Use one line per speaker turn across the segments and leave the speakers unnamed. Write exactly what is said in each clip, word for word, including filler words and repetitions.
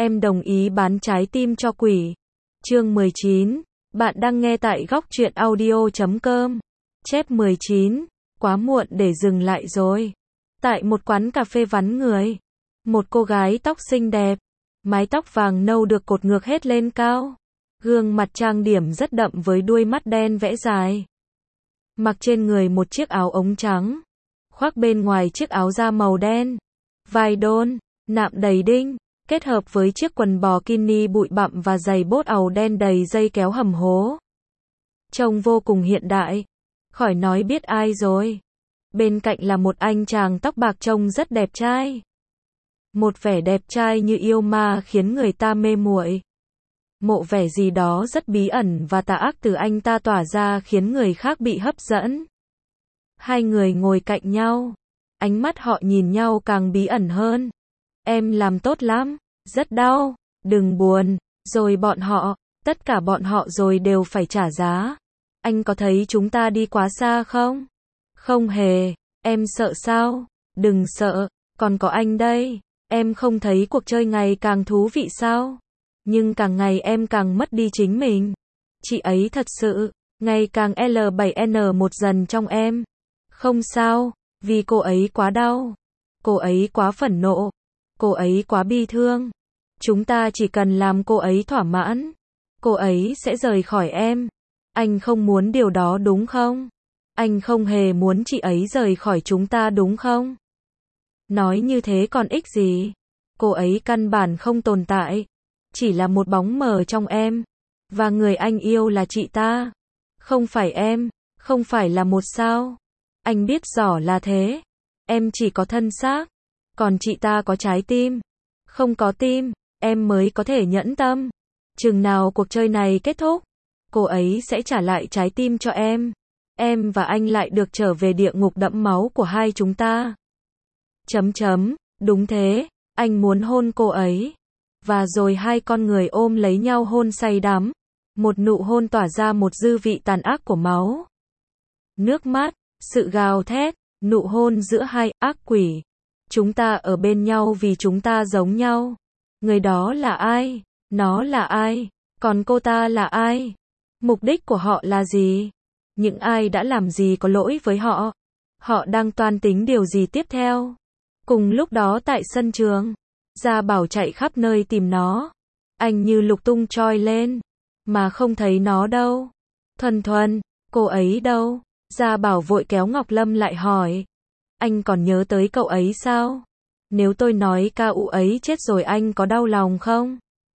em đồng ý bán trái tim cho quỷ. Chương mười chín. Bạn đang nghe tại góc truyện audio chấm com. Chép mười chín. Quá muộn để dừng lại rồi. Tại một quán cà phê vắng người, một cô gái tóc xinh đẹp, mái tóc vàng nâu được cột ngược hết lên cao, gương mặt trang điểm rất đậm với đuôi mắt đen vẽ dài. Mặc trên người một chiếc áo ống trắng, khoác bên ngoài chiếc áo da màu đen, vai đôn, nạm đầy đinh, kết hợp với chiếc quần bò kini bụi bặm và giày bốt àu đen đầy dây kéo hầm hố. Trông vô cùng hiện đại, khỏi nói biết ai rồi. Bên cạnh là một anh chàng tóc bạc trông rất đẹp trai. Một vẻ đẹp trai như yêu ma khiến người ta mê muội. Mộ vẻ gì đó rất bí ẩn và tà ác từ anh ta tỏa ra khiến người khác bị hấp dẫn. Hai người ngồi cạnh nhau, ánh mắt họ nhìn nhau càng bí ẩn hơn. Em làm tốt lắm, rất đau, đừng buồn. Rồi bọn họ, tất cả bọn họ rồi đều phải trả giá. Anh có thấy chúng ta đi quá xa không? Không hề, em sợ sao? Đừng sợ, còn có anh đây. Em không thấy cuộc chơi ngày càng thú vị sao? Nhưng càng ngày em càng mất đi chính mình. Chị ấy thật sự, ngày càng L bảy N một dần trong em. Không sao, vì cô ấy quá đau. Cô ấy quá phẫn nộ. Cô ấy quá bi thương. Chúng ta chỉ cần làm cô ấy thỏa mãn. Cô ấy sẽ rời khỏi em. Anh không muốn điều đó đúng không? Anh không hề muốn chị ấy rời khỏi chúng ta đúng không? Nói như thế còn ích gì? Cô ấy căn bản không tồn tại. Chỉ là một bóng mờ trong em. Và người anh yêu là chị ta. Không phải em. Không phải là một sao. Anh biết rõ là thế. Em chỉ có thân xác. Còn chị ta có trái tim. Không có tim, em mới có thể nhẫn tâm. Chừng nào cuộc chơi này kết thúc, cô ấy sẽ trả lại trái tim cho em. Em và anh lại được trở về địa ngục đẫm máu của hai chúng ta. Chấm chấm, đúng thế, anh muốn hôn cô ấy. Và rồi hai con người ôm lấy nhau hôn say đắm. Một nụ hôn tỏa ra một dư vị tàn ác của máu. Nước mắt, sự gào thét, nụ hôn giữa hai ác quỷ. Chúng ta ở bên nhau vì chúng ta giống nhau. Người đó là ai? Nó là ai? Còn cô ta là ai? Mục đích của họ là gì? Những ai đã làm gì có lỗi với họ? Họ đang toan tính điều gì tiếp theo? Cùng lúc đó tại sân trường, Gia Bảo chạy khắp nơi tìm nó. Anh như lục tung troi lên, mà không thấy nó đâu. Thuần Thuần, cô ấy đâu? Gia Bảo vội kéo Ngọc Lâm lại hỏi. Anh còn nhớ tới cậu ấy sao? Nếu tôi nói ca ụ ấy chết rồi anh có đau lòng không?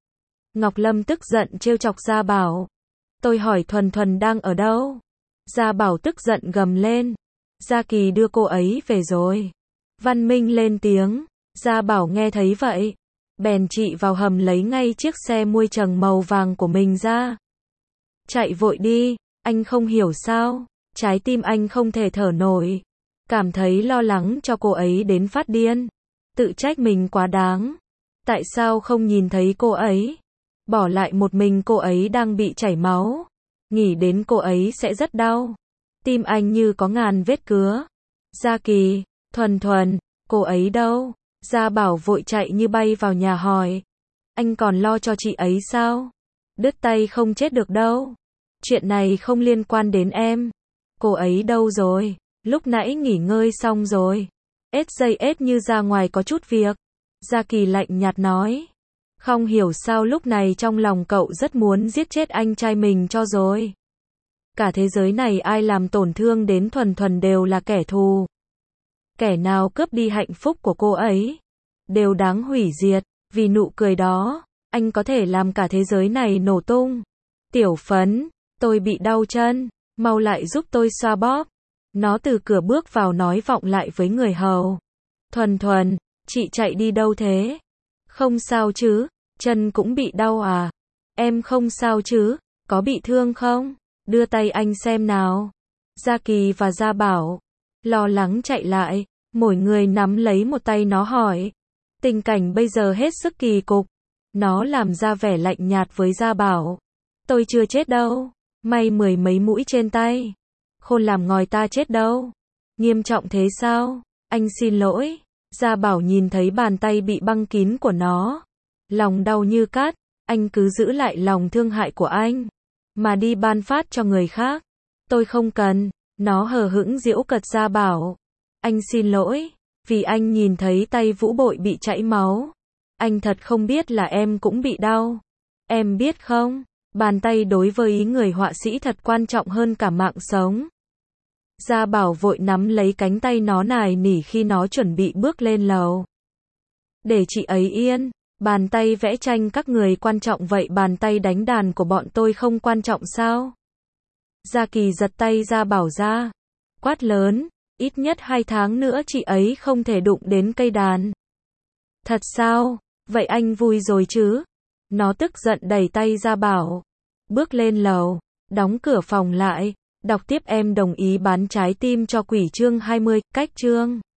Ngọc Lâm tức giận trêu chọc Gia Bảo. Tôi hỏi Thuần Thuần đang ở đâu? Gia Bảo tức giận gầm lên. Gia Kỳ đưa cô ấy về rồi. Văn Minh lên tiếng. Gia Bảo nghe thấy vậy, bèn trị vào hầm lấy ngay chiếc xe mui trần màu vàng của mình ra. Chạy vội đi, anh không hiểu sao, trái tim anh không thể thở nổi. Cảm thấy lo lắng cho cô ấy đến phát điên. Tự trách mình quá đáng. Tại sao không nhìn thấy cô ấy? Bỏ lại một mình cô ấy đang bị chảy máu. Nghĩ đến cô ấy sẽ rất đau. Tim anh như có ngàn vết cứa. Gia Kỳ, Thuần Thuần, cô ấy đâu? Gia Bảo vội chạy như bay vào nhà hỏi. Anh còn lo cho chị ấy sao? Đứt tay không chết được đâu. Chuyện này không liên quan đến em. Cô ấy đâu rồi? Lúc nãy nghỉ ngơi xong rồi. ét giây ét như ra ngoài có chút việc. Gia Kỳ lạnh nhạt nói. Không hiểu sao lúc này trong lòng cậu rất muốn giết chết anh trai mình cho rồi. Cả thế giới này ai làm tổn thương đến Thuần Thuần đều là kẻ thù. Kẻ nào cướp đi hạnh phúc của cô ấy, đều đáng hủy diệt. Vì nụ cười đó, anh có thể làm cả thế giới này nổ tung. Tiểu Phấn, tôi bị đau chân, mau lại giúp tôi xoa bóp. Nó từ cửa bước vào nói vọng lại với người hầu. Thuần Thuần, chị chạy đi đâu thế? Không sao chứ, chân cũng bị đau à? Em không sao chứ, có bị thương không? Đưa tay anh xem nào. Gia Kỳ và Gia Bảo lo lắng chạy lại, mỗi người nắm lấy một tay nó hỏi. Tình cảnh bây giờ hết sức kỳ cục. Nó làm ra vẻ lạnh nhạt với Gia Bảo. Tôi chưa chết đâu, may mười mấy mũi trên tay. Khôn làm ngòi ta chết đâu. Nghiêm trọng thế sao? Anh xin lỗi. Gia Bảo nhìn thấy bàn tay bị băng kín của nó. Lòng đau như cắt, anh cứ giữ lại lòng thương hại của anh, mà đi ban phát cho người khác. Tôi không cần, nó hờ hững giễu cợt Gia Bảo. Anh xin lỗi, vì anh nhìn thấy tay Vũ Bội bị chảy máu. Anh thật không biết là em cũng bị đau. Em biết không, bàn tay đối với ý người họa sĩ thật quan trọng hơn cả mạng sống. Gia Bảo vội nắm lấy cánh tay nó nài nỉ khi nó chuẩn bị bước lên lầu. Để chị ấy yên, bàn tay vẽ tranh các người quan trọng vậy bàn tay đánh đàn của bọn tôi không quan trọng sao? Gia Kỳ giật tay Gia Bảo ra, quát lớn, ít nhất hai tháng nữa chị ấy không thể đụng đến cây đàn. Thật sao? Vậy anh vui rồi chứ? Nó tức giận đẩy tay Gia Bảo, bước lên lầu, đóng cửa phòng lại, đọc tiếp em đồng ý bán trái tim cho quỷ chương hai mươi, cách chương